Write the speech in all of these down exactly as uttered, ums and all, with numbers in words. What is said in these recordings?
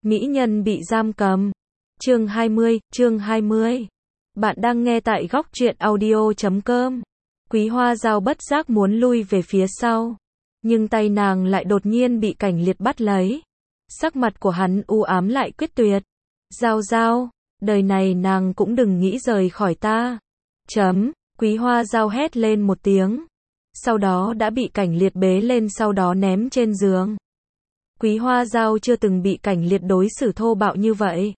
Mỹ nhân bị giam cầm. Chương hai mươi, chương hai mươi. Bạn đang nghe tại góc truyện audio chấm com. Quý Hoa Dao bất giác muốn lui về phía sau, nhưng tay nàng lại đột nhiên bị Cảnh Liệt bắt lấy. Sắc mặt của hắn u ám lại quyết tuyệt. Dao Dao, đời này nàng cũng đừng nghĩ rời khỏi ta. Chấm, Quý Hoa Dao hét lên một tiếng. Sau đó đã bị Cảnh Liệt bế lên, sau đó ném trên giường. Quý Hoa Dao chưa từng bị Cảnh Liệt đối xử thô bạo như vậy.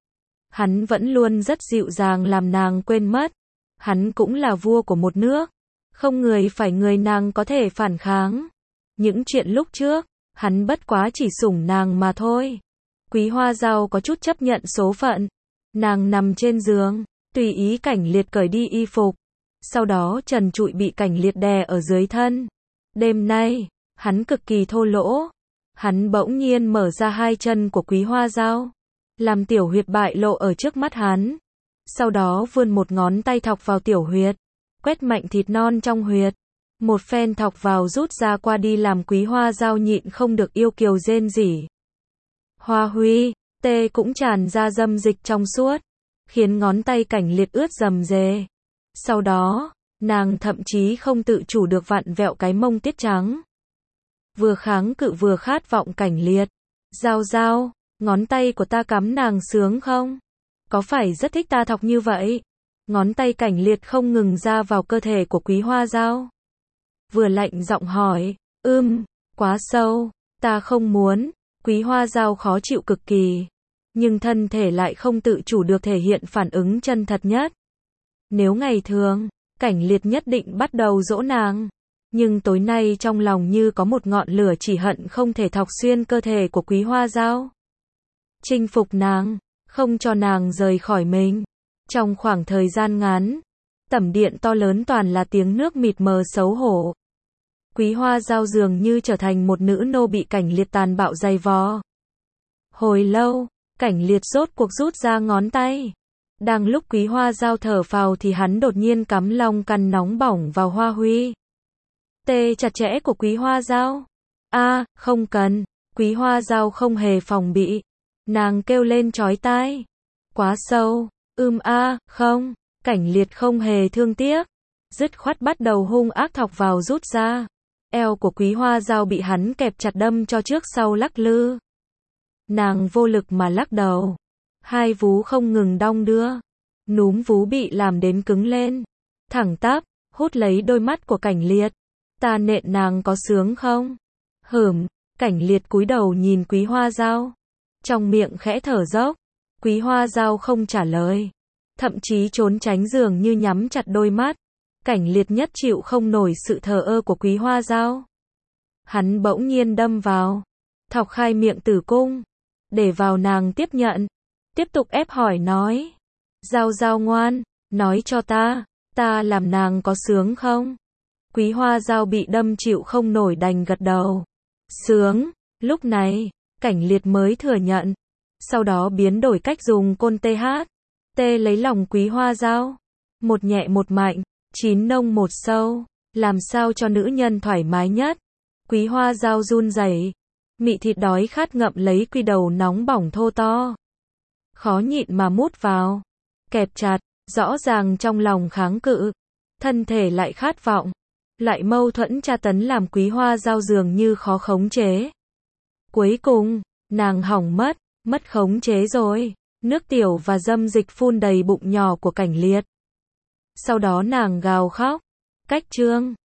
Hắn vẫn luôn rất dịu dàng làm nàng quên mất. Hắn cũng là vua của một nước. Không người phải người nàng có thể phản kháng. Những chuyện lúc trước, hắn bất quá chỉ sủng nàng mà thôi. Quý Hoa Dao có chút chấp nhận số phận. Nàng nằm trên giường, tùy ý Cảnh Liệt cởi đi y phục. Sau đó trần trụi bị Cảnh Liệt đè ở dưới thân. Đêm nay, hắn cực kỳ thô lỗ. Hắn bỗng nhiên mở ra hai chân của Quý Hoa Dao, làm tiểu huyệt bại lộ ở trước mắt hắn. Sau đó vươn một ngón tay thọc vào tiểu huyệt, quét mạnh thịt non trong huyệt. Một phen thọc vào rút ra qua đi làm Quý Hoa Dao nhịn không được yêu kiều rên rỉ. Hoa huy, tê cũng tràn ra dâm dịch trong suốt, khiến ngón tay Cảnh Liệt ướt rầm rề. Sau đó, nàng thậm chí không tự chủ được vặn vẹo cái mông tiết trắng. Vừa kháng cự vừa khát vọng Cảnh Liệt. Dao Dao, ngón tay của ta cắm nàng sướng không? Có phải rất thích ta thọc như vậy? Ngón tay Cảnh Liệt không ngừng ra vào cơ thể của Quý Hoa Dao. Vừa lạnh giọng hỏi, ưm, quá sâu, ta không muốn. Quý Hoa Dao khó chịu cực kỳ, nhưng thân thể lại không tự chủ được thể hiện phản ứng chân thật nhất. Nếu ngày thường, Cảnh Liệt nhất định bắt đầu dỗ nàng. Nhưng tối nay trong lòng như có một ngọn lửa chỉ hận không thể thọc xuyên cơ thể của Quý Hoa Dao. Chinh phục nàng, không cho nàng rời khỏi mình. Trong khoảng thời gian ngắn, tẩm điện to lớn toàn là tiếng nước mịt mờ xấu hổ. Quý Hoa Dao dường như trở thành một nữ nô bị Cảnh Liệt tàn bạo giày vò. Hồi lâu, Cảnh Liệt rốt cuộc rút ra ngón tay. Đang lúc Quý Hoa Dao thở phào thì hắn đột nhiên cắm long căn nóng bỏng vào hoa huy. Tê chặt chẽ của Quý Hoa Dao. A, à, không cần. Quý Hoa Dao không hề phòng bị. Nàng kêu lên chói tai. Quá sâu. Ưm a, à, không. Cảnh Liệt không hề thương tiếc. Dứt khoát bắt đầu hung ác thọc vào rút ra. Eo của Quý Hoa Dao bị hắn kẹp chặt đâm cho trước sau lắc lư. Nàng vô lực mà lắc đầu. Hai vú không ngừng đong đưa. Núm vú bị làm đến cứng lên. Thẳng tắp, hút lấy đôi mắt của Cảnh Liệt. Ta nện nàng có sướng không? Hửm, Cảnh Liệt cúi đầu nhìn Quý Hoa Dao. Trong miệng khẽ thở dốc. Quý Hoa Dao không trả lời. Thậm chí trốn tránh dường như nhắm chặt đôi mắt. Cảnh Liệt nhất chịu không nổi sự thờ ơ của Quý Hoa Dao. Hắn bỗng nhiên đâm vào. Thọc khai miệng tử cung. Để vào nàng tiếp nhận. Tiếp tục ép hỏi nói. Dao Dao ngoan, nói cho ta. Ta làm nàng có sướng không? Quý Hoa Dao bị đâm chịu không nổi đành gật đầu. Sướng. Lúc này, Cảnh Liệt mới thừa nhận. Sau đó biến đổi cách dùng côn tê hát. Tê lấy lòng Quý Hoa Dao. Một nhẹ một mạnh, chín nông một sâu. Làm sao cho nữ nhân thoải mái nhất. Quý Hoa Dao run rẩy. Mị thịt đói khát ngậm lấy quy đầu nóng bỏng thô to. Khó nhịn mà mút vào. Kẹp chặt, rõ ràng trong lòng kháng cự. Thân thể lại khát vọng. Lại mâu thuẫn tra tấn làm Quý Hoa Dao dường như khó khống chế. Cuối cùng, nàng hỏng mất, mất khống chế rồi. Nước tiểu và dâm dịch phun đầy bụng nhỏ của Cảnh Liệt. Sau đó nàng gào khóc. Cách chương